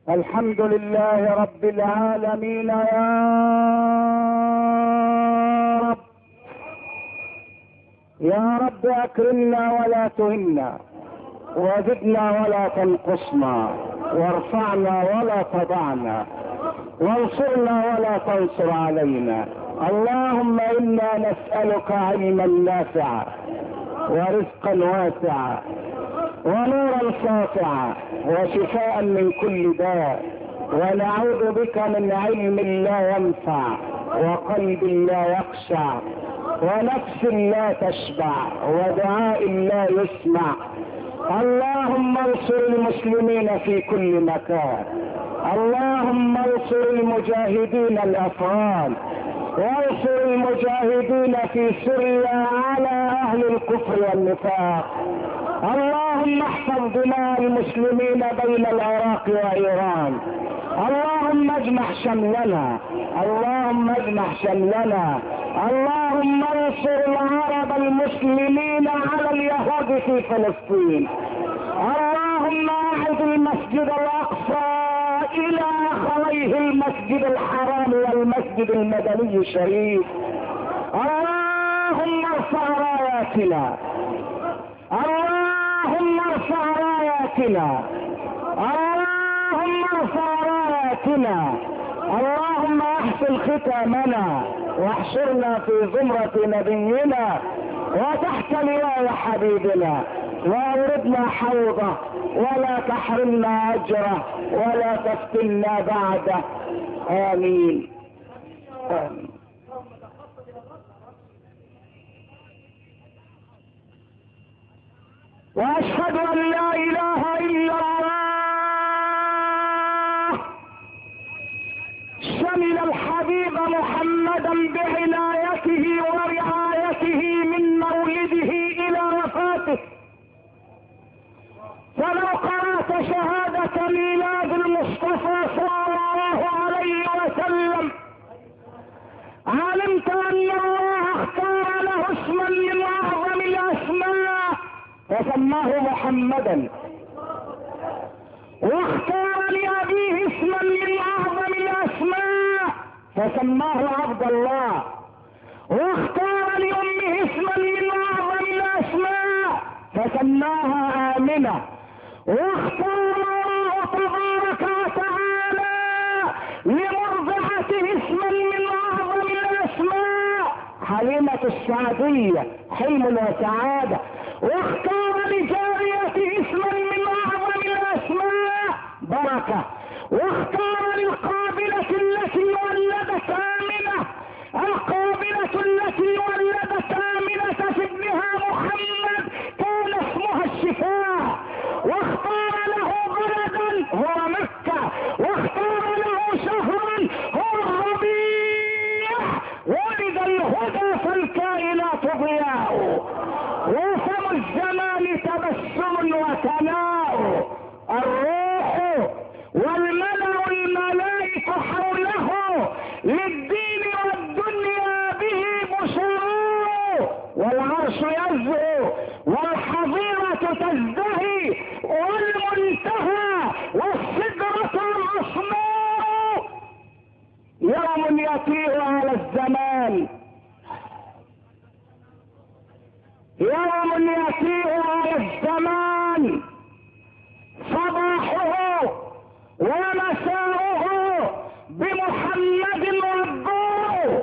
الحمد لله رب العالمين يا رب. يا رب اكرمنا ولا تهنا، وزدنا ولا تنقصنا، وارفعنا ولا تضعنا، وانصرنا ولا تنصر علينا. اللهم انا نسألك علما نافعا ورزقا واسعا ونورا ساطعا وشفاء من كل داء، ونعوذ بك من علم لا ينفع وقلب لا يخشع ونفس لا تشبع ودعاء لا يسمع. اللهم انصر المسلمين في كل مكان، اللهم انصر المجاهدين الافغان، وانصر المجاهدين في سوريا على اهل الكفر والنفاق. اللهم احفظ دماء المسلمين بين العراق وايران. اللهم اجمع شملنا، اللهم اجمع شملنا. اللهم انصر العرب المسلمين على اليهود في فلسطين. اللهم اعد المسجد الاقصى الى اخويه المسجد الحرام والمسجد المدني الشريف. اللهم ارفع راياتنا، اللهم ارفع راياتنا، اللهم ارفع راياتنا. اللهم احسن ختامنا واحشرنا في زمرة نبينا وتحت لواء حبيبنا، واوردنا حوضه ولا تحرمنا اجره ولا تفتنا بعده. امين آمين. واشهد ان لا اله الا الله شمل الحبيب محمدا بعنايته ورعايته من مولده الى وفاته. فلو قرأت شهادة ميلاد المصطفى صلى الله عليه وسلم علمت ان الله اختار له اسما من اعظم الاسماء فسماه محمدا، واختار لأبيه اسما من اعظم الاسماء فسماه عبد الله، واختار لأمه اسما من اعظم الاسماء فسماها آمنة، واختار الله تبارك وتعالى لمرضعته اسما من اعظم الاسماء حليمة السعدية، حلم وسعادة، واختار لجاريته اسما من اعظم الاسماء بركة، واختار للقابلة التي ولدت آمنة، القابلة التي ولدت آمنة في ابنها محمد كان اسمها الشفاء، واختار له بلدا هو مكة، واختار له شهرا هو الربيع، ولد الهدى فالكائنات ضياء، وفم الزمان تبسم وثناء، الروح والملأ الملائك حوله للدين والدنيا به بشراء، والعرش يزهو والحظيرة تزدهي والمنتهى والسدرة الأصناء. يوم يطير على الزمان، يوم يطير على الزمان صباحه ومساؤه بمحمد ربه.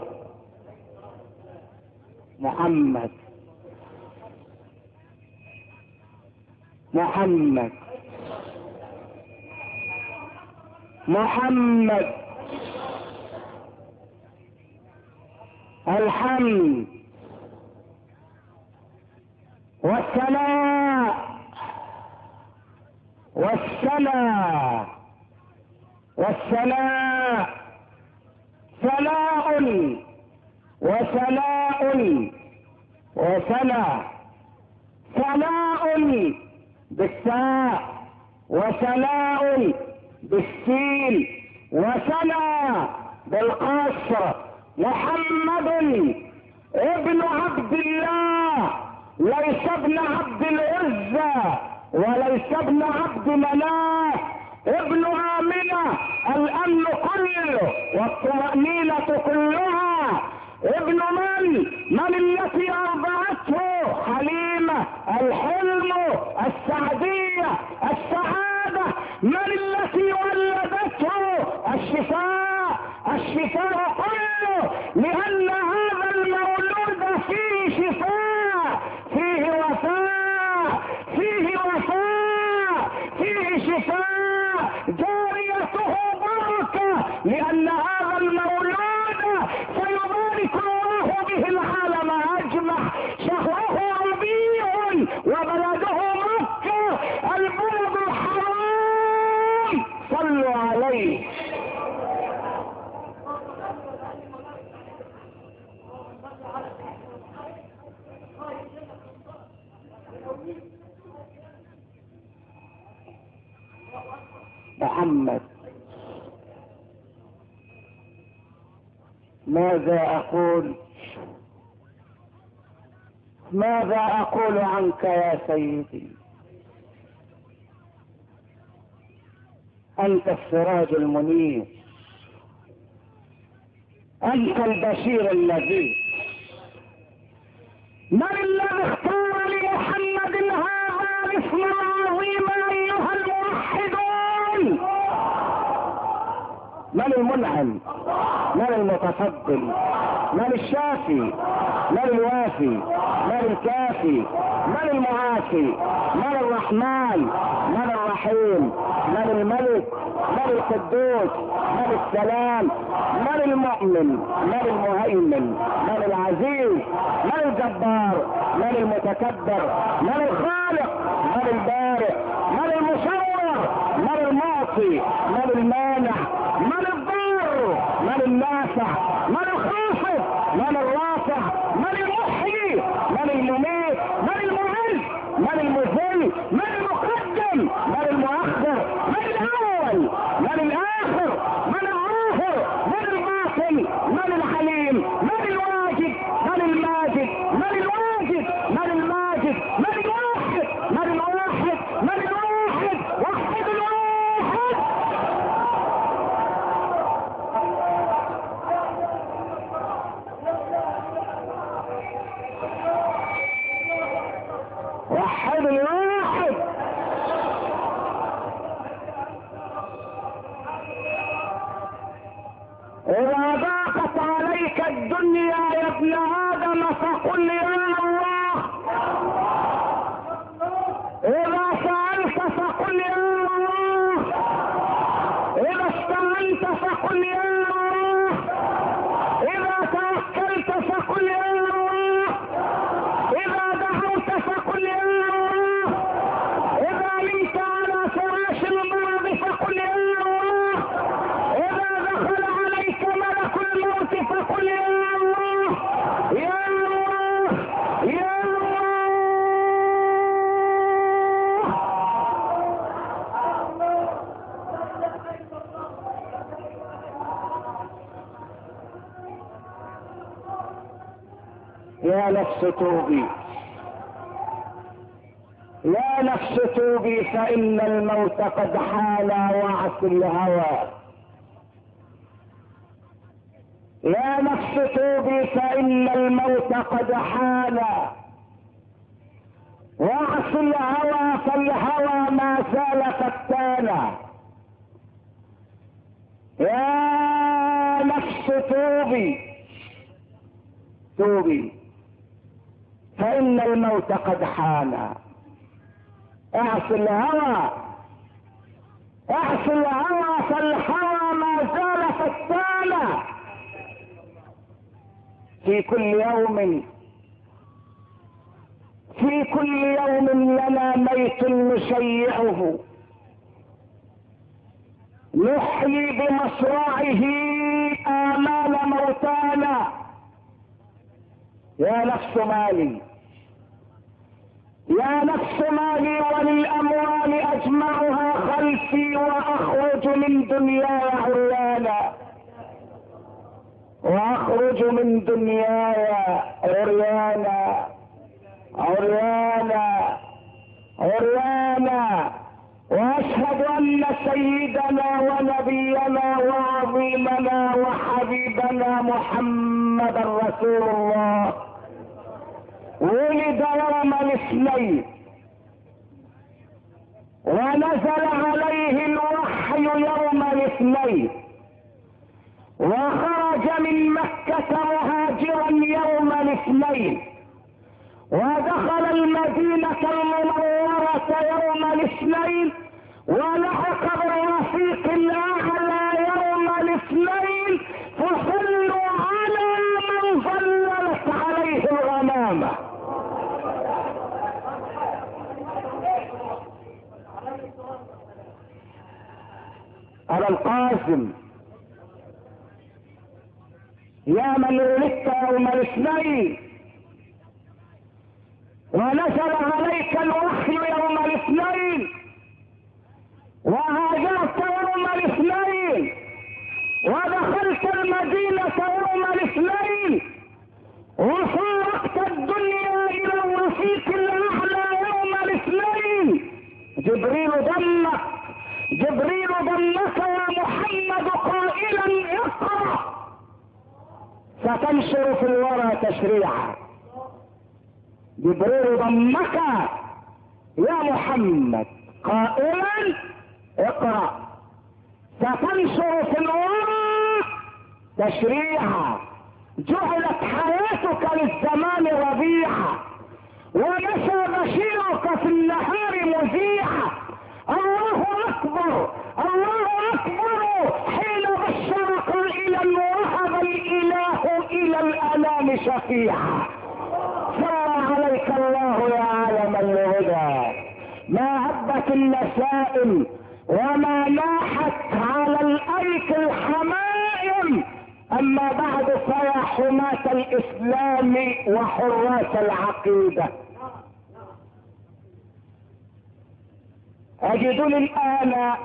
محمد محمد محمد. الحمد والثناء والثناء والثناء ثناء وثناء وثناء، ثناء بالثاء وثناء بالسين وثناء بالقصر. محمد ابن عبد الله، ليس ابن عبد العزى وليس ابن عبد مناف، ابن آمنة والطمأنينة كلها. ابن من التي أرضعته؟ حليمة. الحلم، السعدية، السعادة. من التي ولدته؟ الشفاء. الشفاء كله، لأن هذا المولود فيه شفاء، فيه وفاء، فيه وفاء، فيه شفاء، جاريته بركة، لأن هذا المولود سيبارك الله به العالم أجمع. شهره ربيع وبلده مكة، البلد الحرام. صلوا عليه. محمد. ماذا أقول؟ ماذا أقول عنك يا سيدي؟ أنت السراج المنير، أنت البشير الذي. من الذي اختار لمحمد هذا الاسم العظيم أيها الموحدون؟ من المنعم؟ من المتفضل؟ من الشافي؟ من الوافي؟ من الكافي؟ من المعافي؟ من الرحمن؟ من الرحيم؟ من الملك؟ من القدوس؟ من السلام؟ من المؤمن؟ من المهيمن؟ من العزيز؟ من الجبار؟ من المتكبر؟ من الخالق؟ من البارئ؟ من المصور؟ من المعطي؟ من المانع؟ من الضار؟ من النافع؟ من الخافض؟ من الرافع؟ من المحيي؟ من المميت؟ من المعز؟ من المذل؟ من المقدم؟ من المؤخر؟ من الاول؟ من الاخر؟ من الظاهر؟ من الباطن؟ من الحليم؟ من الواجد؟ من الماجد؟ من الواجد؟ من الماجد؟ من الواحد؟ من الواحد؟ من الواحد؟ وحد الواحد. وحد الواحد. إذا ضاقت عليك الدنيا يا ابن آدم فقل يا الله. إذا سألت فقل يا الله. إذا استعنت فقل يا الله. إذا توكلت فقل يا الله. إذا دعوت فقل يا الله. إذا نمت على فراش المرض فقل يا الله. إذا دخل عليك ملك الموت فقل يا الله. يا الله، يا الله. يا نفس توبي، يا نفس توبي، فإن الموت قد حال وعس الهوى. يا نفس توبي، فإن الموت قد حال وعس الهوى، فالهوى ما زال فتانا. يا نفس توبي، توبي، فإن الموت قد حان. اعص الهوى، اعص الهوى، فالهوى ما زال فتانا. في كل يوم، في كل يوم لنا ميت نشيعه، نحيي بمصرعه آمال موتانا. يا نفس مالي، يا نفس مالي، وللأموال أجمعها خلفي، وأخرج من دنياي عريانا، وأخرج من دنياي عريانا، عريانا، عريانا. وأشهد أن سيدنا ونبينا وعظيمنا حبيبنا محمد رسول الله ولد يوم الاثنين، ونزل عليه الوحي يوم الاثنين، وخرج من مكة مهاجرا يوم الاثنين، ودخل المدينة المنورة يوم الاثنين، ولحق بالرفيق الاعلى يوم الاثنين، فصلوا على من ظللت عليه الغمامة. على القاسم يا من ولدت يوم الاثنين، ونزل عليك الوحي يوم الاثنين، وهاجرت يوم الاثنين، ودخلت المدينة يوم الاثنين، وفارقت الدنيا الى الرفيق الاعلى يوم الاثنين. جبريل ضمك يا محمد قائلا اقرأ، ستنشر في الورى تشريعا. جبريل ضمك يا محمد قائلا اقرأ، ستنشر في الورى تشريعا. جعلت حياتك للزمان ربيعا، ونشى بشيرك في النهار مذيعا. الله اكبر الله اكبر حين بشر قائلا وهب الاله الى الانام شفيعا. صلى عليك الله يا عالم الهدى، ما هبت النسائم وما ناحت على الايك الحمائم. اما بعد فيا حماة الاسلام وحراس العقيدة، اجدني الان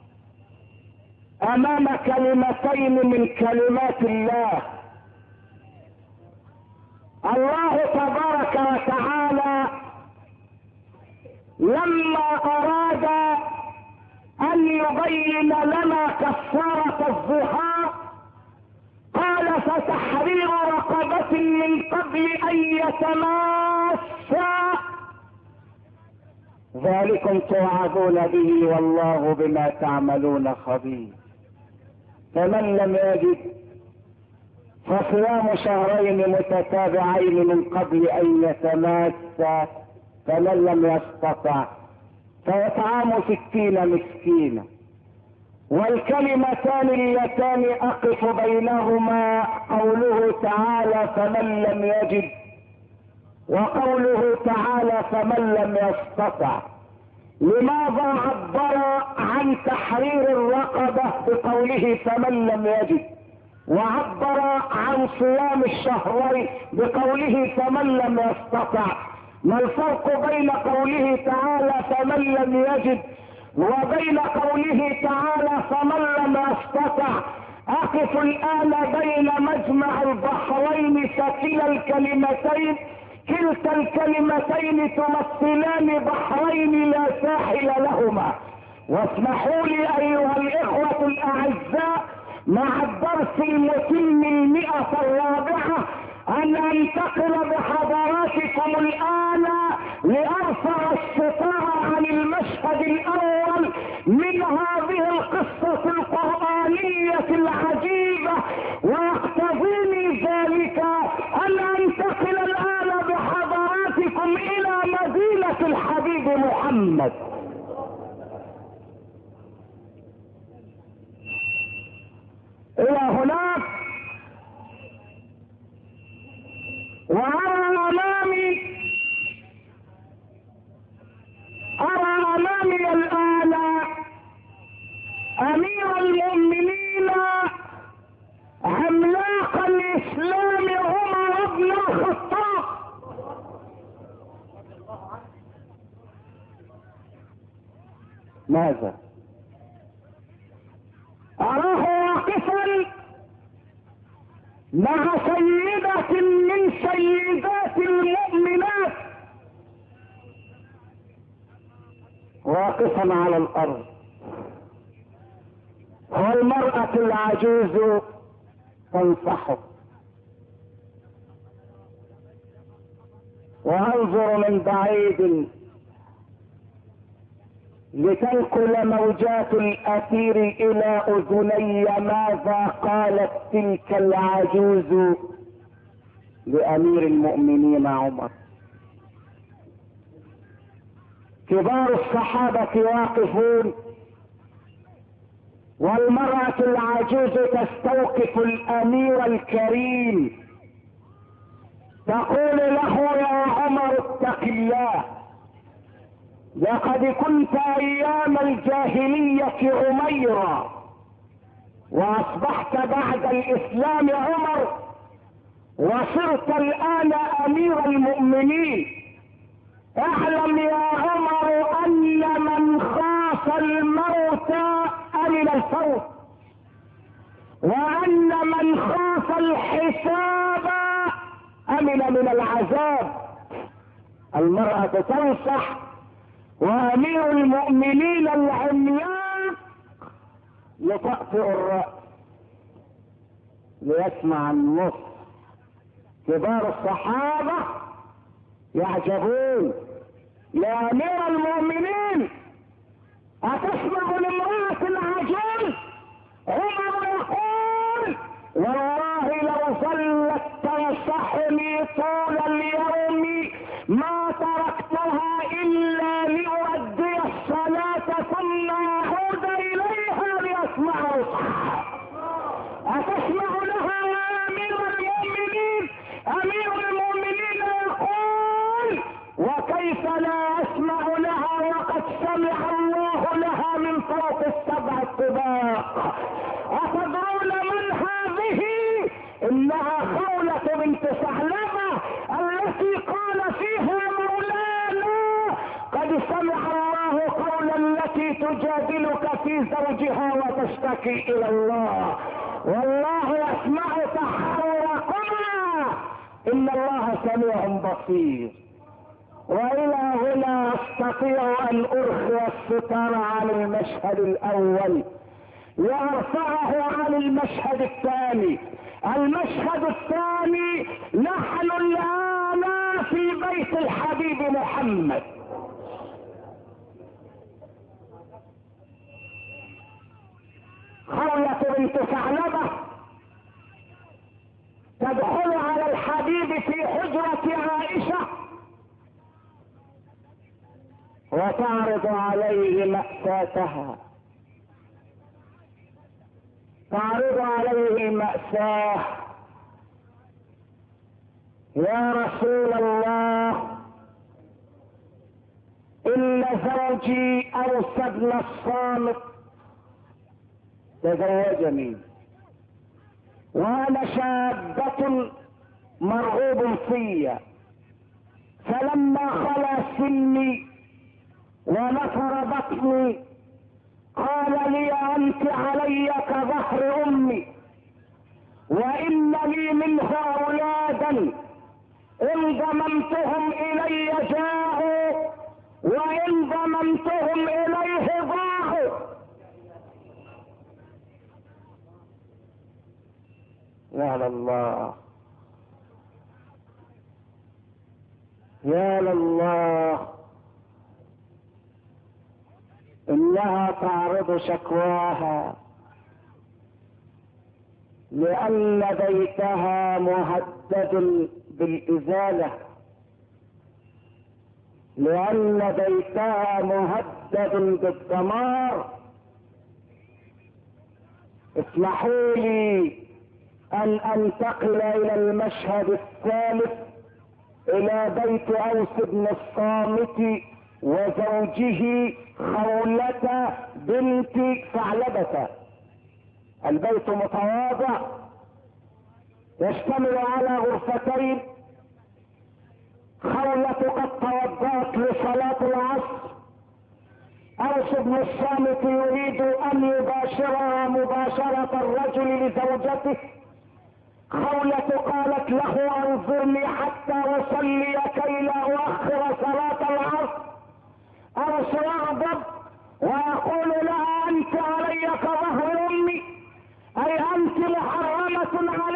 امام كلمتين من كلمات الله. الله تبارك وتعالى لما اراد ان يبين لنا كفارة الظهار قال فتحرير رقبة من قبل ان يتماسا، ذلكم توعظون به والله بما تعملون خبير. فمن لم يجد فصيام شهرين متتابعين من قبل ان يتماسا، فمن لم يستطع فيطعم 60 مسكينا. والكلمتان اللتان اقف بينهما قوله تعالى فمن لم يجد، وقوله تعالى فمن لم يستطع. لماذا عبر عن تحرير الرقبة بقوله فمن لم يجد، وعبر عن صيام الشهرين بقوله فمن لم يستطع؟ ما الفرق بين قوله تعالى فمن لم يجد وبين قوله تعالى فمن لم يستطع؟ اقف الان بين مجمع البحرين فكلا الكلمتين، كلتا الكلمتين تمثلان بحرين لا ساحل لهما. واسمحوا لي ايها الاخوة الاعزاء مع الدرس المتم 104 ان انتقل بحضراتكم الان لارفع الستار عن المشهد الاول من هذه القصة القرآنية العجيبة، ويقتضيني ذلك ان انتقل الان بحضراتكم الى مدينة الحبيب محمد. الى هناك وارى امامي الان امير المؤمنين عملاق الاسلام عمر بن الخطاب. ماذا؟ اراه واقفا مع سيدة من سيدات المؤمنات، واقفا على الارض، والمرأة العجوز تنصحه وانظر من بعيد لتنقل موجات الاثير الى اذني ماذا قالت تلك العجوز لامير المؤمنين عمر. كبار الصحابة واقفون والمرأة العجوز تستوقف الامير الكريم تقول له يا عمر اتق الله، لقد كنت ايام الجاهلية عميرا واصبحت بعد الاسلام عمر وصرت الان امير المؤمنين. اعلم يا عمر ان من خاف الموت امن الفوت، وان من خاف الحساب امن من العذاب. المرأة تنصح وامير المؤمنين العمياق يطأطئ الرأس ليسمع النص. كبار الصحابة يعجبون يا امير المؤمنين اتسمع لامرأة العجوز؟ عمر يقول والله لو ظلت تنصحني طول اليوم ما تركتها الا لأؤدي الصلاة ثم اعود اليها لاسمع نصحها. اتسمع لها يا امير المؤمنين؟ امير المؤمنين يقول وكيف لا اسمع لها وقد سمع الله لها من فوق السبع الطباق. اتدرون من هذه؟ انها خولة بنت ثعلبة التي قال فيها مولانا قد سمع الله قولا التي تجادلك في زوجها وتشتكي الى الله والله يسمع تحاوركما ان الله سميع بصير. والى هنا استطيع ان ارخي الستار عن المشهد الاول وارفعه عن المشهد الثاني. المشهد الثاني نحن الان في بيت الحبيب محمد. خولة بنت ثعلبة تدخل على الحبيب في حجرة عائشة وتعرض عليه مأساتها، تعرض عليه مأساه. يا رسول الله ان زوجي اوس بن الصامت تزوجني وانا شابة مرغوب في، فلما خلا سني ونفر بطني قال لي انت علي كظهر امي وان لي منه اولادا ان ضممتهم الي جاءوا وان ضممتهم اليه ضاعوا. يا لله يا لله، انها تعرض شكواها لان بيتها مهدد بالازالة، لان بيتها مهدد بالدمار. اسمحوا لي ان انتقل الى المشهد الثالث، الى بيت اوس بن الصامت وزوجه خولة بنت ثعلبة. البيت متواضع يشتمل على غرفتين. خولة قد توضأت لصلاة العصر، اوس بن الصامت يريد ان يباشرها مباشرة الرجل لزوجته. خولة قالت له انظرني حتى اصلي كي لا اؤخر صلاة العصر. اوس يغضب ويقول لها انت علي كظهر امي، اي انت محرمة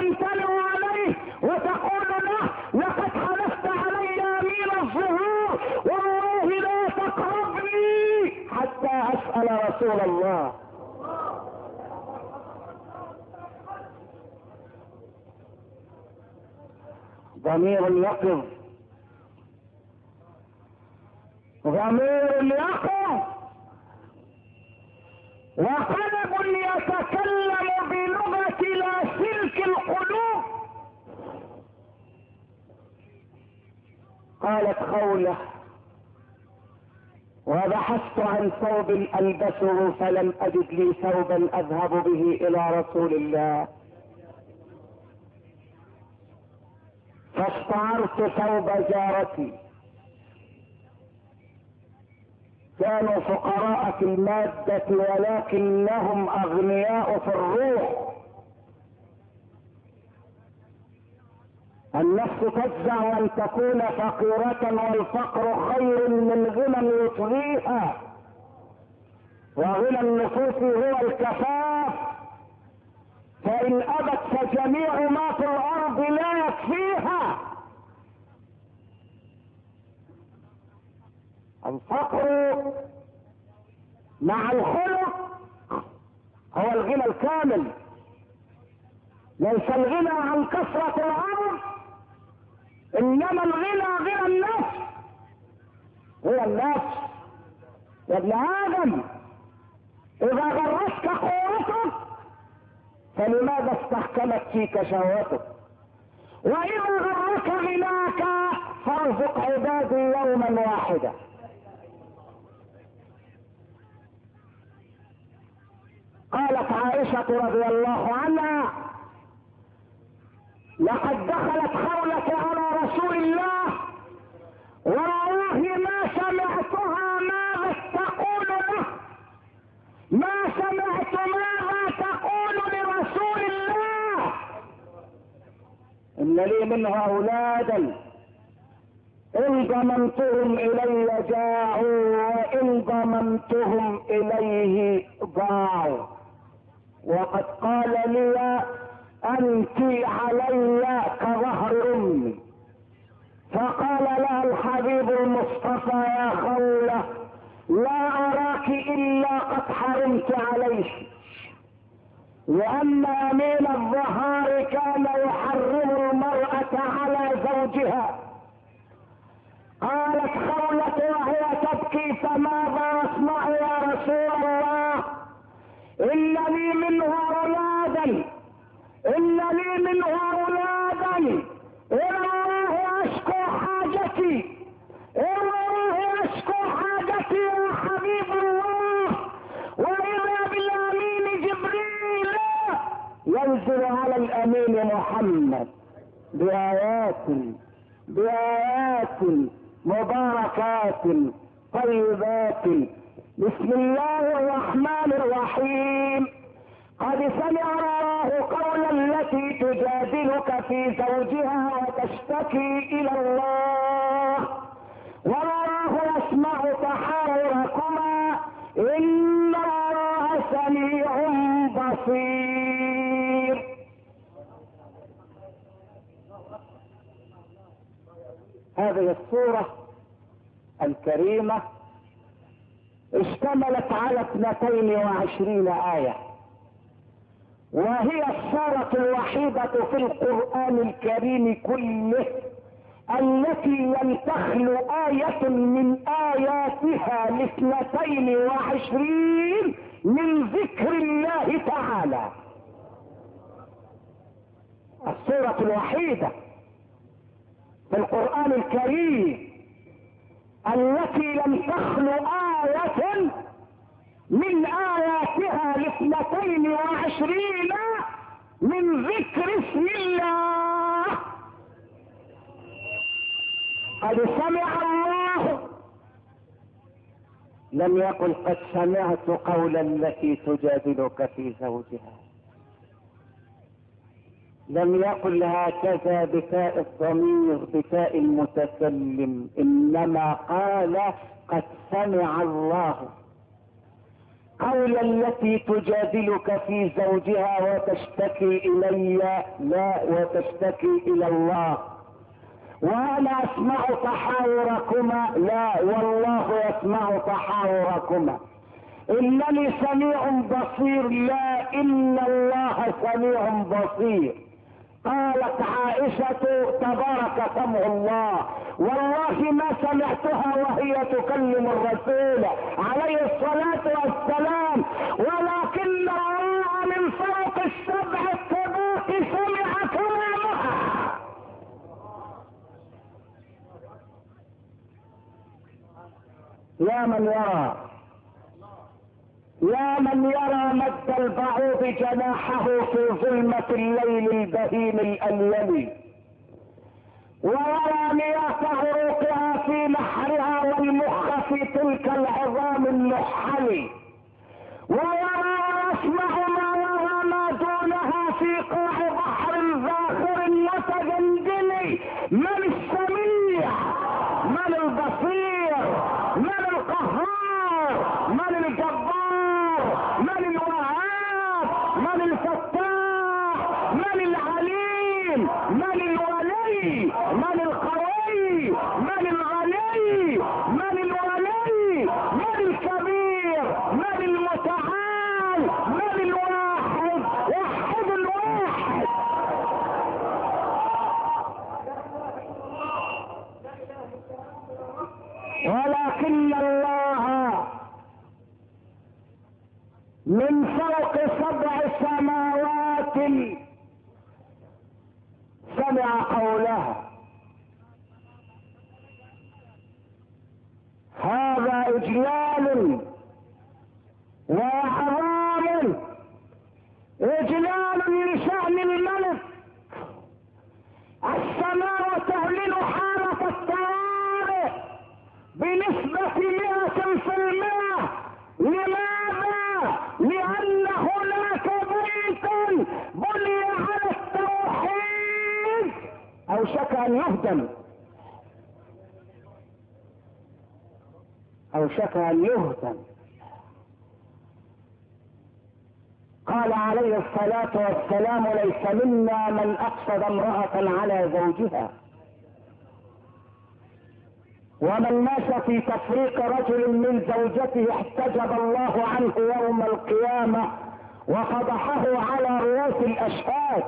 تمتنع عليه وتقول له لقد حلفت علي يمين الظهور والله لا تقربني حتى اسأل رسول الله. ضمير يقظ، ضمير يقظ، وقلب يتكلم بلغة لاسلك القلوب. قالت خولة: وبحثت عن ثوب ألبسه فلم أجد لي ثوبا أذهب به إلى رسول الله، فاستعرت ثوب جارتي، كانوا فقراء في المادة ولكنهم أغنياء في الروح. النفس تجزع أن تكون فقيرة والفقر خير من غنى يطغيها، وغنى النفوس هو الكفاف، فإن أبت فجميع ما في الأرض لا يكفيها. الفقر مع الخلق هو الغنى الكامل، ليس الغنى عن كثرة الأرض، إنما الغنى غنى النفس. هو النفس يا ابن آدم، إذا غرتك قوتك فلماذا استحكمت فيك شهوتك؟ وإذا غرك غناك فارزق عبادي يوما واحدا. قالت عائشة رضي الله عنها: لقد دخلت خولة على رسول الله والله ما سمعتها ماذا تقول له، ما سمعت ماذا تقول لرسول الله. إن لي منه أولادا إن ضممتهم إلي جاعوا وإن ضممتهم إليه ضاعوا، وقد قال لي أنت علي كظهر أمي. فقال لها الحبيب المصطفى: يا خولة لا أراك إلا قد حرمت عليك، لأن أمين الظهار كان يحرم المرأة على زوجها. قالت خولة وهي تبكي: فماذا أصنع يا رسول الله؟ إن لي منه أولادا، إن لي منه أولادا، إلى الله أشكو حاجتي، إلى الله أشكو حاجتي يا حبيب الله. وإذا بالأمين جبريل ينزل على الأمين محمد بآيات مباركات طيبات. بسم الله الرحمن الرحيم. قد سمع الله قول التي تجادلك في زوجها وتشتكي إلى الله والله يسمع تحاوركما إن الله سميع بصير. هذه السورة الكريمة اشتملت على 22 آية، وهي السورة الوحيدة في القرآن الكريم كله التي لم تخلو آية من آياتها 22 من ذكر الله تعالى. السورة الوحيدة في القرآن الكريم التي لم تخلو آية من آياتها 22 من ذكر اسم الله. قد سمع الله، لم يقل قد سمعت قول التي تجادلك في زوجها، لم يقل هكذا بتاء الضمير بتاء المتكلم، انما قال قد سمع الله. قول التي تجادلك في زوجها وتشتكي الي، لا، وتشتكي الى الله. وانا اسمع تحاوركما، لا، والله يسمع تحاوركما. انني سميع بصير، لا، ان الله سميع بصير. قالت عائشة تبارك سمع الله، والله ما سمعتها وهي تكلم الرسول عليه الصلاة والسلام، ولكن الله من فوق السبع الطباق سمع كلامها. يا من يرى مد البعوض جناحه في ظلمة الليل البهيم الأليم، ويرى مياه عروقها في نحرها والمخ في تلك العظام النحل، ويرى ويسمع ما يرى ما دونها في قاع بحر ذاخر متجندل. من السميع؟ من البصير؟ من القهار؟ من الجبار؟ من الوهاب؟ من الفتاح؟ من العليم؟ من الولي؟ من القوي؟ من الغني؟ من الولي؟ من الكبير؟ من المتعال؟ من الواحد؟ وحد الواحد. ولكن الله من فوق 7 سماوات سمع قولها. هذا اجلال واعظام، اجلال لشأن الملك. السماء تعلن حالة الطوارئ بنسبة 100%. لماذا؟ لأن هناك بيتا بني على التوحيد أوشك أن يهدم، أوشك أن يهدم. قال عليه الصلاة والسلام: ليس منا من أقصد امرأة على زوجها. ومن ماشى في تفريق رجل من زوجته احتجب الله عنه يوم القيامة وفضحه على رؤوس الأشهاد.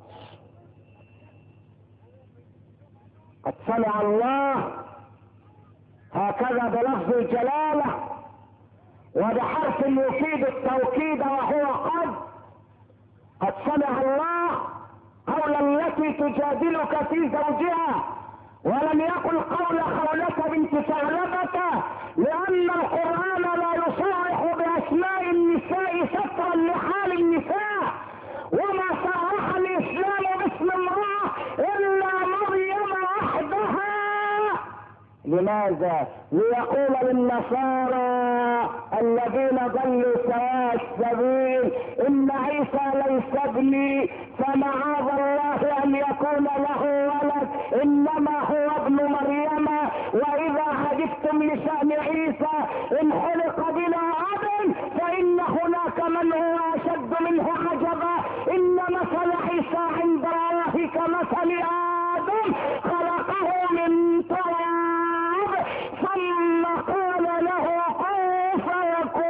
قد سمع الله، هكذا بلفظ الجلالة وبحرف يفيد التوكيد وهو قد سمع الله قول التي تجادلك في زوجها، ولم يقل قول خولة بنت ثعلبة، لأن القرآن لا يصرح بأسماء النساء سترا لحال النساء، وما صرح الإسلام باسم امرأة إلا مريم وحدها. لماذا؟ ليقول للنصارى الذين ضلوا سواء السبيل: إن عيسى ليس ابني، فمعاذ الله أن يكون له ولد، إنما هو ابن مريم. وإذا عجبتم لشأن عيسى إن خلق بلا أب فإن هناك من هو أشد منه عجبا. إن مثل عيسى عند الله كمثل آدم، خلقه من تراب ثم قال له كن فيكون.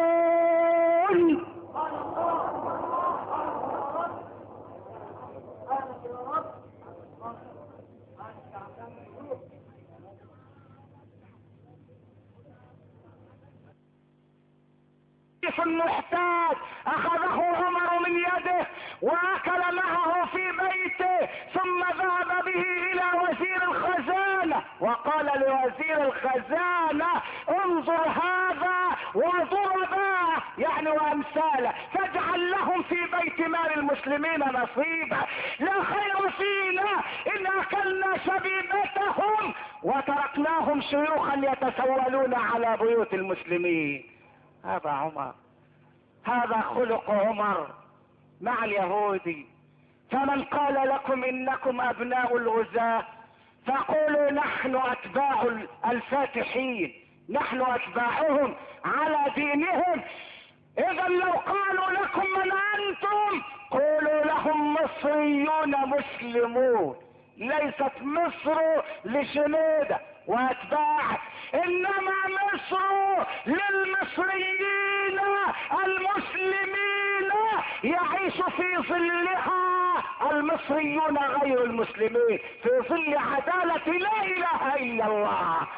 المحتاج اخذه عمر من يده واكل معه في بيته، ثم ذهب به الى وزير الخزانة وقال لوزير الخزانة: انظر هذا وضرباه، يعني وامثاله، فاجعل لهم في بيت مال المسلمين نصيبا. لا خير فينا ان اكلنا شبيبتهم وتركناهم شيوخا يتسولون على بيوت المسلمين. هذا عمر، هذا خلق عمر مع اليهودي. فمن قال لكم انكم ابناء الغزاة فقولوا نحن اتباع الفاتحين، نحن اتباعهم على دينهم. اذا لو قالوا لكم من انتم قولوا لهم مصريون مسلمون. ليست مصر لشنودة واتباعه، انما مصر للمصريين المسلمين يعيش في ظلها المصريون غير المسلمين في ظل عدالة لا اله الا الله.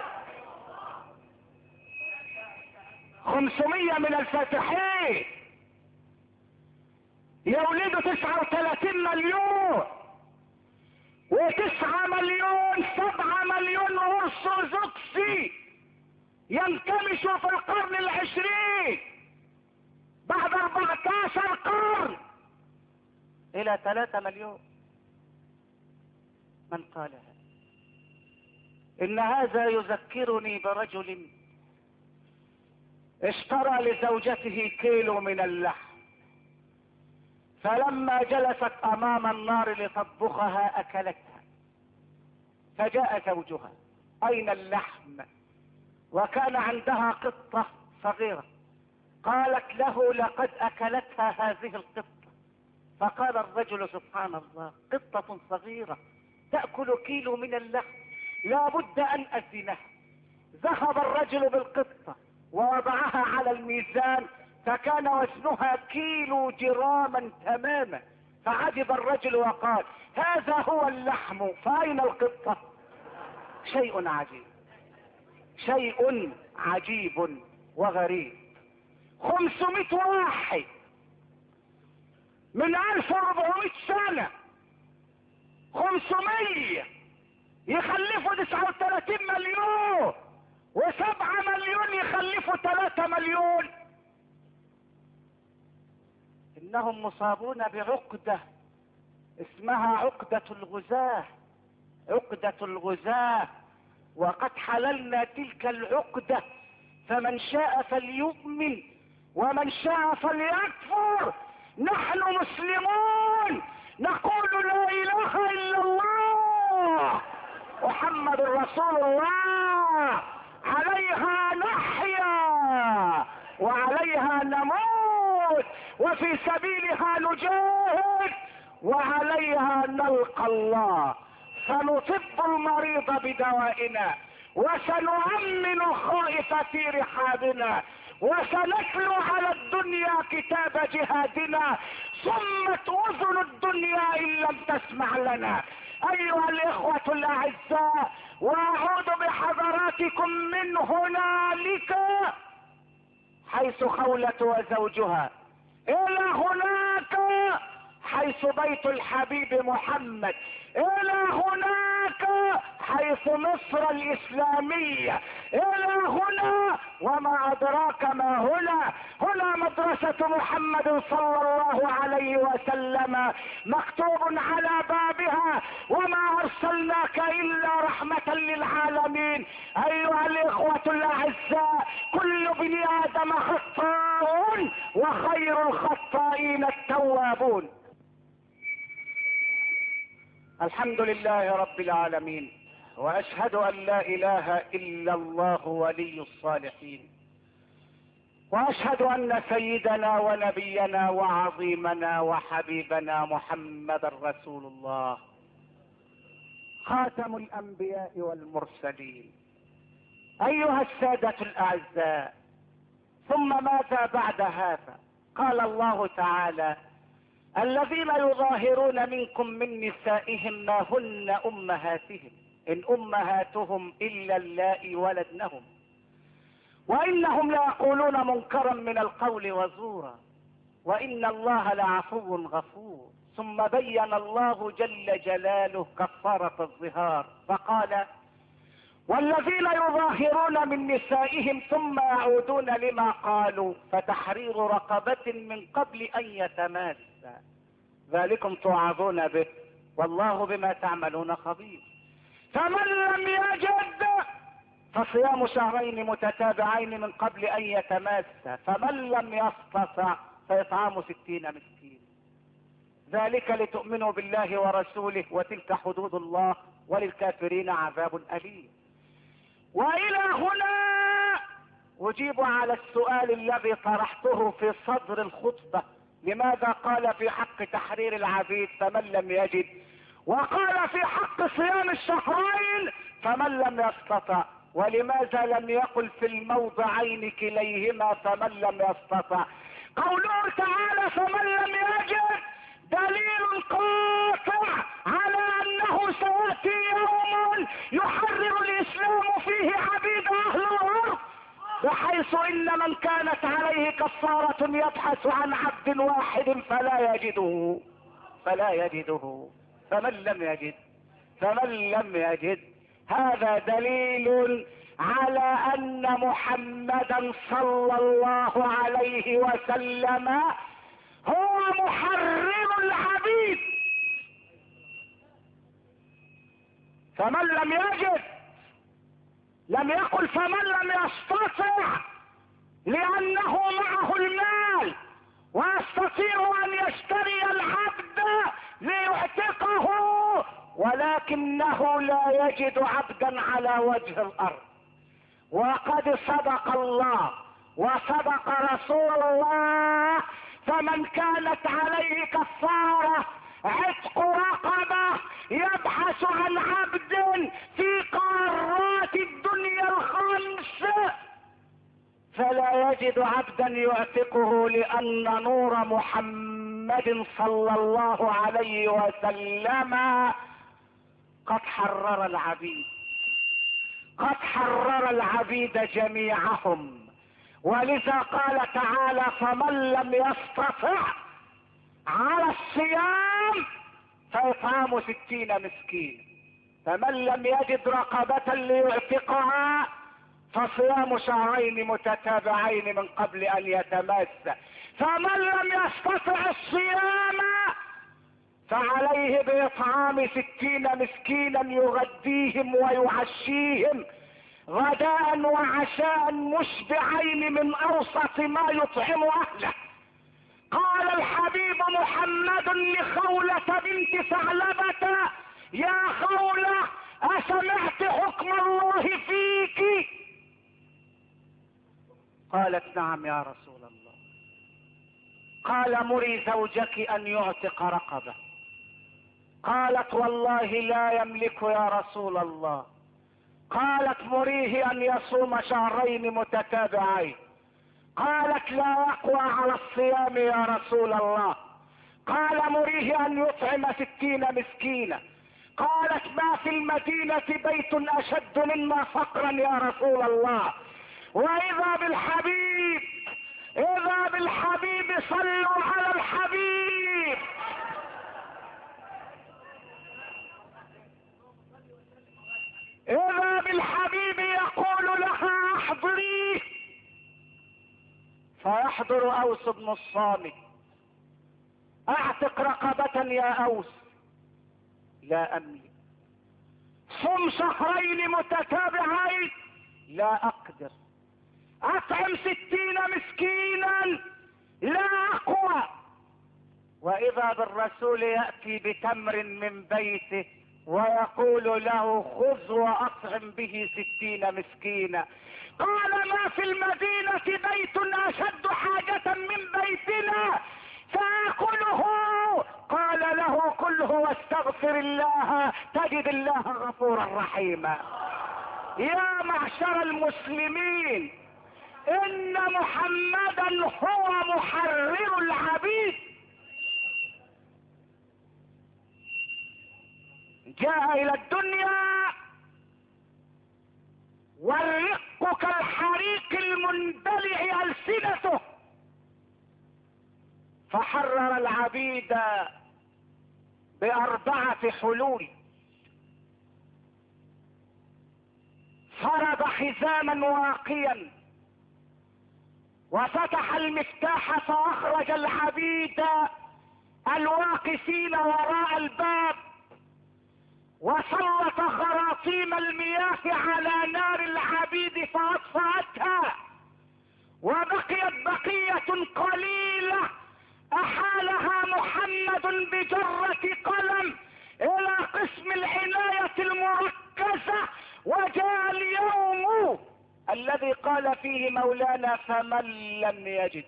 500 من الفاتحين يولدوا 39 مليون، و9 مليون 7 مليون أرثوذكسي ينكمشوا في القرن العشرين بعد 14 قرن إلى 3 مليون. من قالها؟ إن هذا يذكرني برجل اشترى لزوجته كيلو من اللحم، فلما جلست امام النار لتطبخها اكلتها، فجاء زوجها اين اللحم؟ وكان عندها قطة صغيرة، قالت له لقد اكلتها هذه القطة. فقال الرجل سبحان الله، قطة صغيرة تأكل كيلو من اللحم، لا بد ان ازنها. ذهب الرجل بالقطة ووضعها على الميزان، فكان وزنها كيلو جراما تماما. فعجب الرجل وقال هذا هو اللحم فأين القطة؟ شيء عجيب، شيء عجيب وغريب. 500 واحد من 1400 سنة، 500 يخلفوا 39 مليون، و7 مليون يخلفوا 3 مليون. انهم مصابون بعقدة اسمها عقدة الغزاة، عقدة الغزاة، وقد حللنا تلك العقدة، فمن شاء فليؤمن ومن شاء فليكفر. نحن مسلمون نقول لا اله الا الله محمد رسول الله، عليها نحيا وعليها نموت وفي سبيلها نجاهد وعليها نلقى الله. سنطب المريض بدوائنا، وسنؤمن الخائف في رحابنا، وسنتلو على الدنيا كتاب جهادنا. صمت اذن الدنيا ان لم تسمع لنا. ايها الاخوة الاعزاء، واعود بحضراتكم من هنالك حيث خولة وزوجها الى هناك حيث بيت الحبيب محمد، الى هناك حيث مصر الاسلامية، الى هنا وما ادراك ما هنا. هنا مدرسة محمد صلى الله عليه وسلم مكتوب على بابها وما ارسلناك الا رحمة للعالمين. ايها الاخوة الاعزاء، كل ابن ادم خطاء وخير الخطائين التوابون. الحمد لله رب العالمين، واشهد ان لا اله الا الله ولي الصالحين، واشهد ان سيدنا ونبينا وعظيمنا وحبيبنا محمد رسول الله خاتم الانبياء والمرسلين. ايها السادة الاعزاء، ثم ماذا بعد هذا؟ قال الله تعالى الذين يظاهرون منكم من نسائهم ما هن امهاتهم ان امهاتهم الا اللائي ولدنهم وانهم ليقولون منكرا من القول وزورا وان الله لعفو غفور. ثم بين الله جل جلاله كفارة الظهار فقال والذين يظاهرون من نسائهم ثم يعودون لما قالوا فتحرير رقبة من قبل ان يتماسا ذلكم توعظون به والله بما تعملون خبير. فمن لم يجد فصيام شهرين متتابعين من قبل ان يتماسا، فمن لم يستطع فاطعام 60 مسكين. ذلك لتؤمنوا بالله ورسوله وتلك حدود الله وللكافرين عذاب أليم. والى هنا اجيب على السؤال الذي طرحته في صدر الخطبة، لماذا قال في حق تحرير العبيد فمن لم يجد، وقال في حق صيام الشهرين فمن لم يستطع، ولماذا لم يقل في الموضعين كليهما فمن لم يستطع؟ قوله تعالى فمن لم يجد دليل قاطع على انه سيأتي يوم يحرر الاسلام فيه عبيد اهل الارض، بحيث ان من كانت عليه كفارة يبحث عن عبد واحد فلا يجده فمن لم يجد هذا دليل على ان محمدا صلى الله عليه وسلم هو محرر العبيد. فمن لم يجد لم يقل فمن لم يستطع، لانه معه المال ويستطيع ان يشتري العبد ليعتقه، ولكنه لا يجد عبدا على وجه الارض. وقد صدق الله وصدق رسول الله، فمن كانت عليه كفارة عتق رقبة يبحث عن عبد في قارات الدنيا الخمس فلا يجد عبدا يعتقه، لان نور محمد صلى الله عليه وسلم قد حرر العبيد جميعهم. ولذا قال تعالى فمن لم يستطع على الصيام فإطعام 60 مسكين، فمن لم يجد رقبة ليعتقها فصيام شهرين متتابعين من قبل ان يتماس، فمن لم يستطع الصيام فعليه بإطعام 60 مسكينا يغديهم ويعشيهم غداء وعشاء مشبعين من اوسط ما يطعم اهله. قال الحبيب محمد لخولة بنت ثعلبة يا خولة اسمعت حكم الله فيك؟ قالت نعم يا رسول الله. قال مري زوجك ان يعتق رقبة. قالت والله لا يملك يا رسول الله. قالت مريه ان يصوم شهرين متتابعين. قالت لا يقوى على الصيام يا رسول الله. قال مريه ان يطعم 60 مسكينا. قالت ما في المدينة بيت اشد منا فقرا يا رسول الله. واذا بالحبيب صلوا على الحبيب. اذا بالحبيب يقول لها احضريه، فيحضر اوس بن الصامت. اعتق رقبة يا اوس. لا املك. صم شهرين متتابعين. لا اقدر. اطعم 60 مسكينا. لا اقوى. واذا بالرسول يأتي بتمر من بيته ويقول له خذ واطعم به 60 مسكينا. قال ما في المدينة بيت اشد حاجة من بيتنا فاكله. قال له كله واستغفر الله تجد الله غفورا رحيما. يا معشر المسلمين، ان محمدا هو محرر العبيد. جاء الى الدنيا والرق كالحريق المندلع ألسنته، فحرر العبيد ب4 حلول. فرض حزاما واقيا وفتح المفتاح فاخرج العبيد الواقفين وراء الباب، وسلط خراطيم المياه على نار العبيد فاطفأتها، وبقيت بقية قليلة احالها محمد بجرة قلم الى قسم العناية المركزة. وجاء اليوم الذي قال فيه مولانا فمن لم يجد.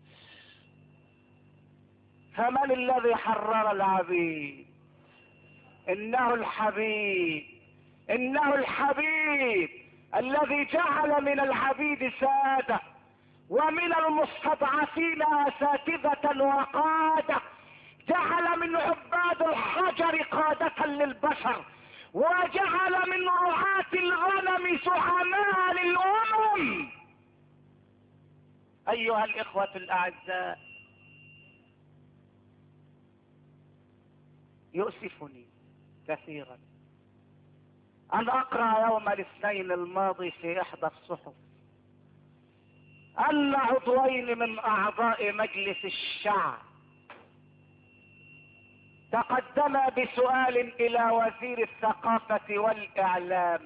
فمن الذي حرر العبيد؟ انه الحبيب، انه الحبيب الذي جعل من العبيد سادة ومن المستضعفين اساتذة وقادة، جعل من عباد الحجر قادة للبشر، وجعل من رعاة الغنم زعماء للأمم. أيها الإخوة الأعزاء، يؤسفني كثيرا أن أقرأ يوم الاثنين الماضي في إحدى الصحف أن عضوين من أعضاء مجلس الشعب تقدم بسؤال إلى وزير الثقافة والإعلام،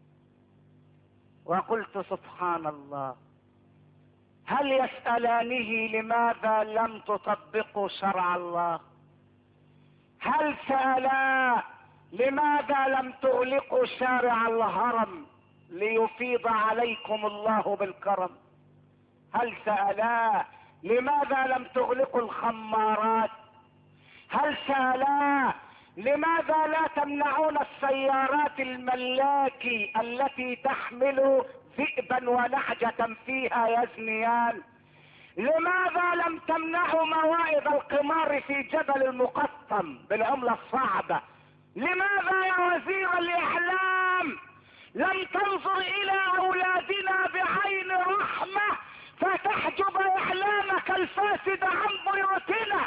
وقلت سبحان الله، هل يسألانه لماذا لم تطبقوا شرع الله؟ هل سألا لماذا لم تغلقوا شارع الهرم ليفيض عليكم الله بالكرم؟ هل سألا لماذا لم تغلقوا الخمارات؟ هل سألا لماذا لا تمنعون السيارات الملاكي التي تحمل ذئبا ونعجة فيها يزنيان؟ لماذا لم تمنعوا موائد القمار في جبل المقطم بالعملة الصعبة؟ لماذا يا وزير الإعلام لم تنظر إلى أولادنا بعين رحمة فتحجب إعلامك الفاسد عن بيوتنا؟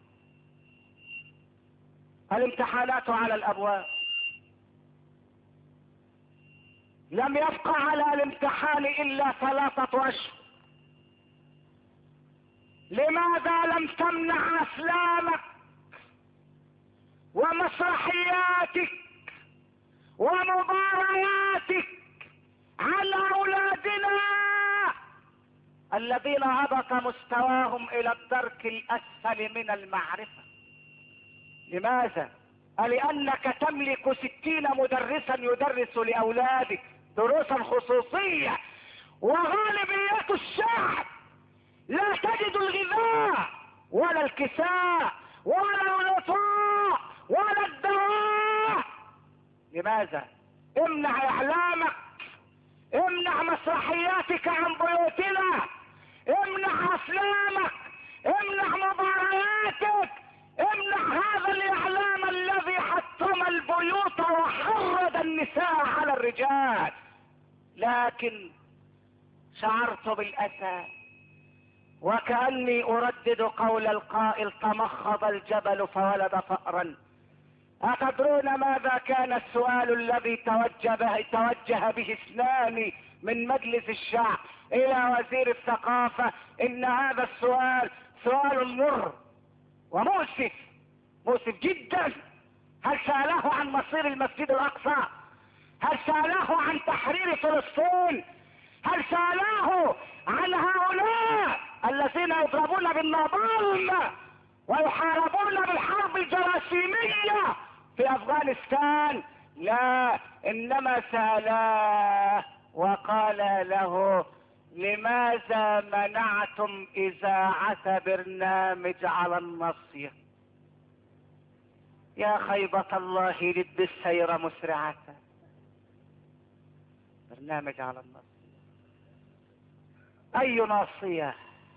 الامتحانات على الأبواب، لم يبق على الامتحان إلا 3 أشهر. لماذا لم تمنع أفلامك ومسرحياتك ومبارياتك على أولادنا الذين هبط مستواهم إلى الدرك الأسفل من المعرفة؟ لماذا؟ لأنك تملك 60 مدرسا يدرس لأولادك دروسا خصوصية، وغالبية الشعب لا تجد الغذاء ولا الكساء ولا الغطاء ولا الدواء. لماذا؟ امنع اعلامك، امنع مسرحياتك عن بيوتنا، امنع افلامك، امنع مبارياتك، امنع هذا الاعلام الذي حطم البيوت وحرض النساء على الرجال. لكن شعرت بالاسى وكأني أردد قول القائل تمخض الجبل فولد فأرا. أتدرون ماذا كان السؤال الذي توجه به 2 من مجلس الشعب إلى وزير الثقافة؟ إن هذا السؤال سؤال مر ومؤسف، مؤسف جدا. هل سأله عن مصير المسجد الأقصى؟ هل سأله عن تحرير فلسطين؟ هل سأله عن هؤلاء الذين يضربون بالنابلم ويحاربون بالحرب الجراثيمية في أفغانستان؟ لا، إنما سألاه وقال له لماذا منعتم إذاعة برنامج على الناصية؟ يا خيبة الله لد السير مسرعة. برنامج على الناصية، أي ناصية؟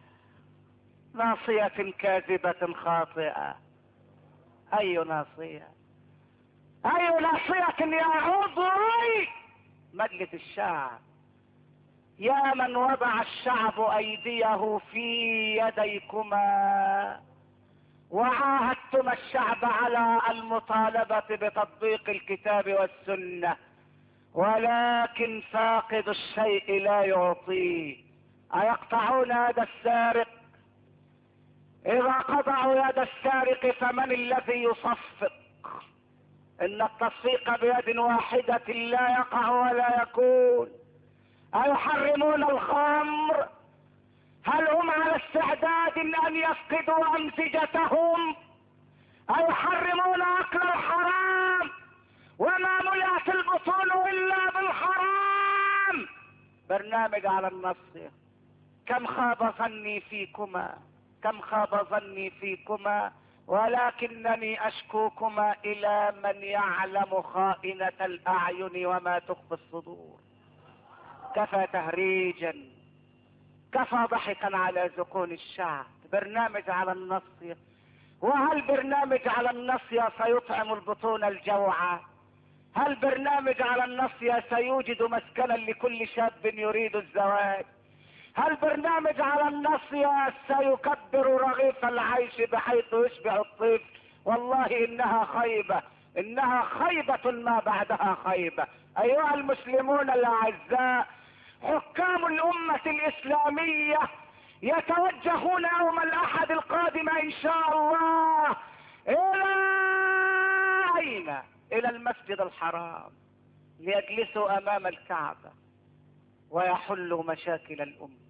ناصية كاذبة خاطئة. أي ناصية؟ أي ناصية يا عضوي مجلس الشعب؟ يا من وضع الشعب أيديه في يديكما وعاهدتما الشعب على المطالبة بتطبيق الكتاب والسنة، ولكن فاقد الشيء لا يعطيه. أيقطعون يد السارق؟ إذا قطعوا يد السارق فمن الذي يصفق؟ إن التصفيق بيد واحدة لا يقع ولا يكون. أيحرمون الخمر؟ هل هم على استعداد أن يفقدوا أمزجتهم؟ أيحرمون أكل الحرام وما ملأت البطون إلا بالحرام؟ برنامج على النص. كم خاب ظني فيكما، كم خاب ظني فيكما، ولكنني اشكوكما الى من يعلم خائنة الاعين وما تخفي الصدور. كفى تهريجا، كفى ضحكا على ذقون الشعب. برنامج على النص. وهل برنامج على النص سيطعم البطون الجوعى؟ هل برنامج على النص سيوجد مسكنا لكل شاب يريد الزواج؟ هل برنامج على النص سيكبر رغيف العيش بحيث يشبع الطفل؟ والله انها خيبة، انها خيبة ما بعدها خيبة. ايها المسلمون الاعزاء، حكام الامة الاسلامية يتوجهون يوم الاحد القادم ان شاء الله الى اين؟ الى المسجد الحرام ليجلسوا امام الكعبة ويحلوا مشاكل الامة.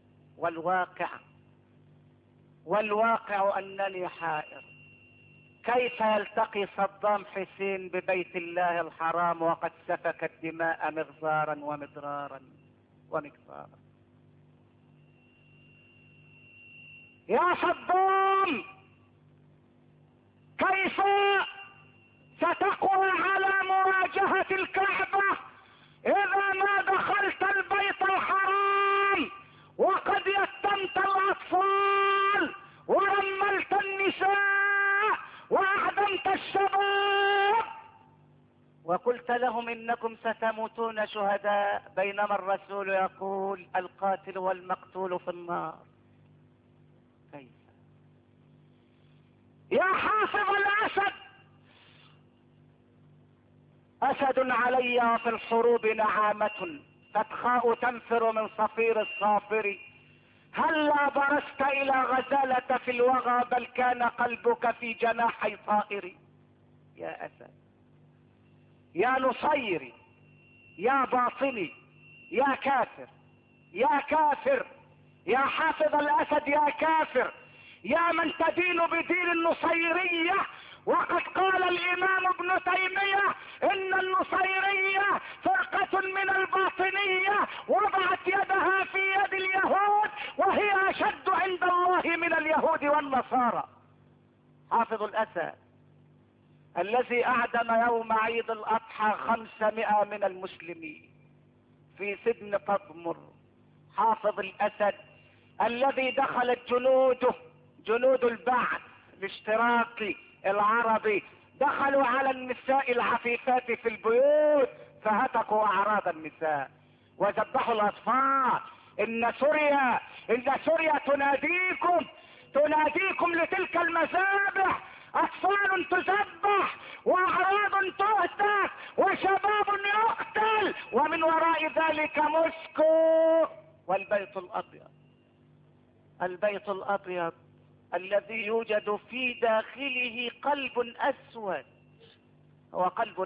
والواقع انني حائر. كيف يلتقي صدام حسين ببيت الله الحرام وقد سفك الدماء مغزارا ومدرارا ومكسارا؟ يا صدام، كيف ستقوى على مواجهة الكعبة اذا ما دخلت البيت الحرام وقد يتمت الاطفال ورملت النساء واعدمت الشباب وقلت لهم انكم ستموتون شهداء، بينما الرسول يقول القاتل والمقتول في النار؟ كيف؟ يا حافظ الاسد، اسد علي وفي الحروب نعامة فتخاء تنفر من صفير الصافر. هلا برست الى غزالة في الوغى بل كان قلبك في جناحي طائر. يا اسد، يا نصيري، يا باطني، يا كافر، يا كافر، يا حافظ الاسد، يا كافر، يا من تدين بدين النصيرية. وقد قال الامام ابن تيمية ان النصيرية فرقة من الباطنية وضعت يدها في يد اليهود وهي اشد عند الله من اليهود والنصارى. حافظ الاسد الذي اعدم يوم عيد الاضحى 500 من المسلمين في سجن تضمر. حافظ الاسد الذي دخلت جنود البعث الاشتراكي العربي، دخلوا على النساء العفيفات في البيوت فهتكوا اعراض النساء وذبحوا الاطفال. ان سوريا تناديكم لتلك المذابح. اطفال تذبح واعراض تهتك وشباب يقتل ومن وراء ذلك موسكو والبيت الابيض الذي يوجد في داخله قلب اسود، هو قلب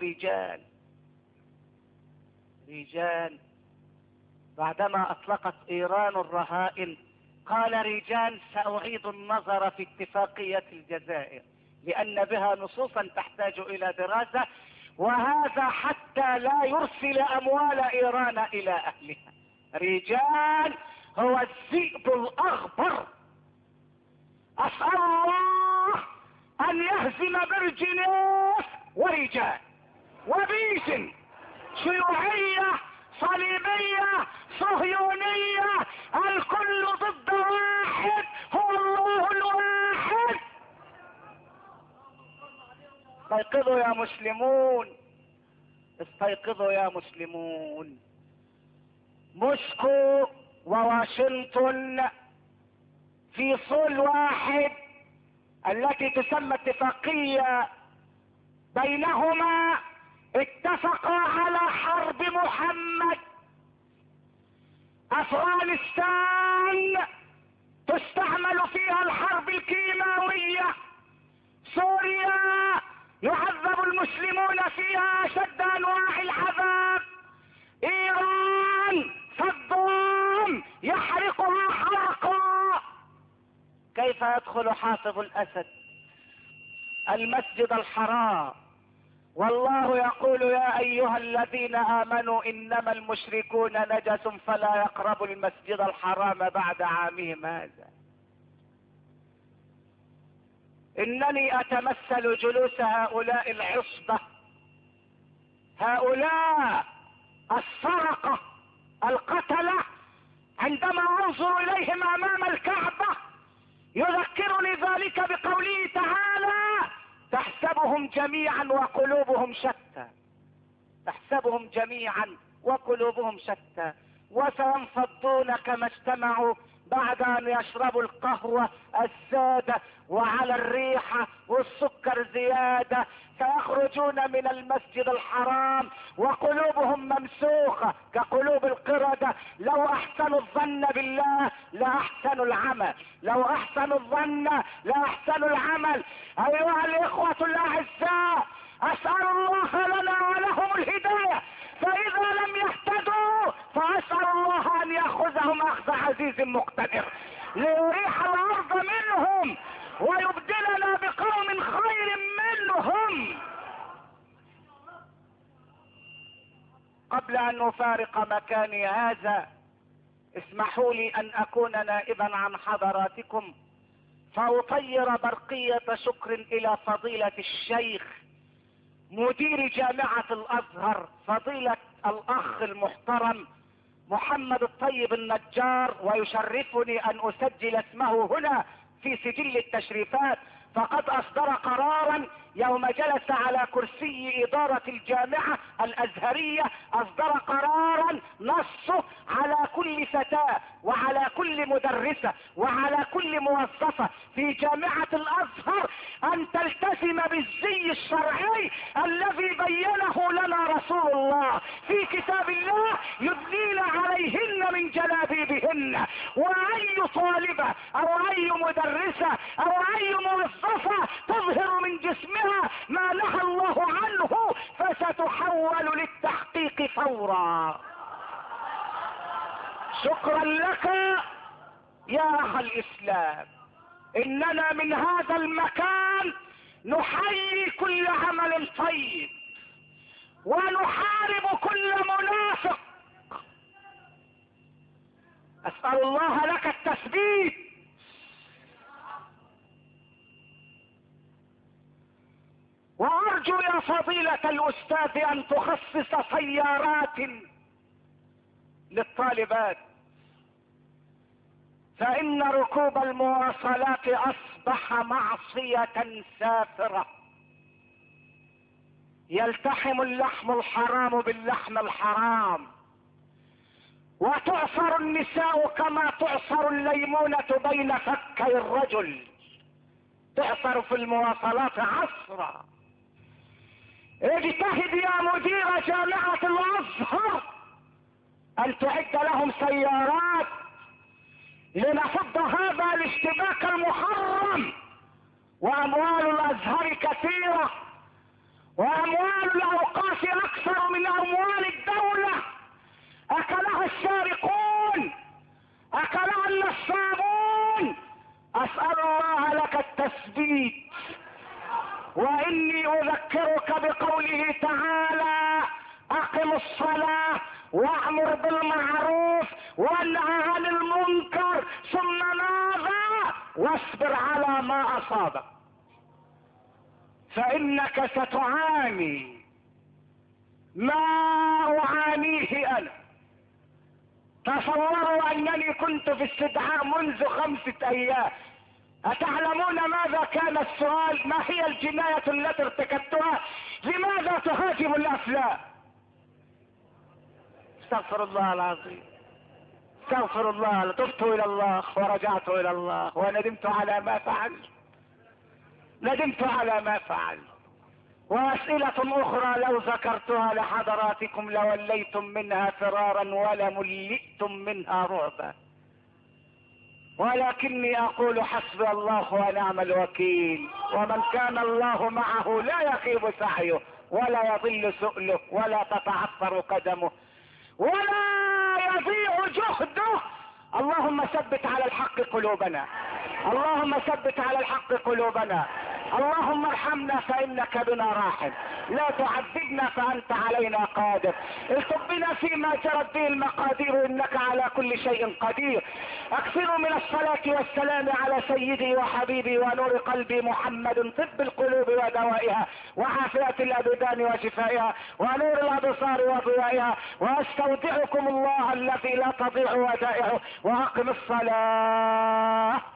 رجال. بعدما اطلقت ايران الرهائن قال رجال ساعيد النظر في اتفاقية الجزائر لان بها نصوصا تحتاج الى دراسة، وهذا حتى لا يرسل اموال ايران الى اهلها. رجال هو الذئب الاخضر. اسأل الله ان يهزم برجنيف ورجال وبيسن شيوعية صليبية صهيونية، الكل ضد واحد، هو الله الواحد. استيقظوا يا مسلمون، استيقظوا يا مسلمون. موسكو وواشنطن في صول واحد التي تسمى اتفاقية بينهما، اتفقا على حرب محمد. افغانستان تستعمل فيها الحرب الكيماوية، سوريا يعذب المسلمون فيها اشد انواع العذاب، ايران صدام يحرقها حرقا. كيف يدخل حافظ الاسد المسجد الحرام والله يقول يا ايها الذين امنوا انما المشركون نجس فلا يقربوا المسجد الحرام بعد عامهم هذا. انني اتمثل جلوس هؤلاء العصبة، هؤلاء السرقة القتلة، عندما انظر اليهم امام الكعبة يذكرني ذلك بقوله تعالى: تحسبهم جميعا وقلوبهم شتى. تحسبهم جميعا وقلوبهم شتى، وسينفضون كما اجتمعوا بعد ان يشربوا القهوة السادة وعلى الريحة والسكر زيادة، سيخرجون من المسجد الحرام وقلوبهم ممسوخة كقلوب القردة. لو احسنوا الظن بالله لاحسنوا العمل، لو احسنوا الظن لاحسنوا العمل. ايها الاخوة الاعزاء، اسأل الله لنا ولهم الهداية، فاذا لم يهتدوا فاسأل الله ان ياخذهم اخذ عزيز مقتدر ليريح الارض منهم ويبدلنا بقوم خير منهم. قبل ان افارق مكاني هذا اسمحوا لي ان اكون نائبا عن حضراتكم فاطير برقية شكر الى فضيلة الشيخ مدير جامعة الازهر فضيلة الاخ المحترم محمد الطيب النجار، ويشرفني ان اسجل اسمه هنا في سجل التشريفات، فقد اصدر قرارا يوم جلس على كرسي ادارة الجامعة الازهرية، اصدر قرارا نصه على كل فتاة وعلى كل مدرسة وعلى كل موظفة في جامعة الازهر ان تلتزم بالزي الشرعي الذي بينه لنا رسول الله في كتاب الله، يدنين عليهن من جلابيبهن. واي طالبة او اي مدرسة او اي موظفة تظهر من جسمها ما نهى الله عنه فستحول للتحقيق فورا. شكرا لك يا اخ الاسلام. اننا من هذا المكان نحيي كل عمل طيب ونحارب كل منافق. اسأل الله لك التثبيت. وارجو يا فضيلة الاستاذ ان تخصص سيارات للطالبات، فان ركوب المواصلات اصبح معصية سافرة. يلتحم اللحم الحرام باللحم الحرام، وتعصر النساء كما تعصر الليمونة بين فكي الرجل، تعصر في المواصلات عصرا. اجتهد يا مدير جامعة الازهر ان تعد لهم سيارات لنفض هذا الاشتباك المحرم. واموال الازهر كثيرة، واموال الاوقاف اكثر من اموال الدولة. اكلها السارقون، اكلها النصابون. اسأل الله لك التثبيت. واني اذكرك بقوله تعالى: اقم الصلاة وامر بالمعروف وانهى عن المنكر ثم ماذا؟ واصبر على ما اصابك فانك ستعاني ما اعانيه انا. تصوروا انني كنت في استدعاء منذ 5 ايام. اتعلمون ماذا كان السؤال؟ ما هي الجناية التي ارتكبتها؟ لماذا تهاجم الافلام؟ استغفر الله العظيم، استغفر الله. تبت الى الله ورجعت الى الله وندمت على ما فعلت، ندمت على ما فعلت. واسئلة اخرى لو ذكرتها لحضراتكم لوليتم منها فرارا ولملئتم منها رعبا، ولكني اقول حسبي الله ونعم الوكيل. ومن كان الله معه لا يخيب سعيه ولا يضل سؤله ولا تتعثر قدمه ولا يضيع جهده. اللهم ثبت على الحق قلوبنا، اللهم ثبت على الحق قلوبنا. اللهم ارحمنا فانك بنا راحم، لا تعذبنا فانت علينا قادر. التب بنا فيما جرت به المقادير انك على كل شيء قدير. اكثروا من الصلاة والسلام على سيدي وحبيبي ونور قلبي محمد، طب القلوب ودوائها وعافية الابدان وشفائها ونور الابصار وضيائها. واستودعكم الله الذي لا تضيع ودائعه، واقم الصلاة.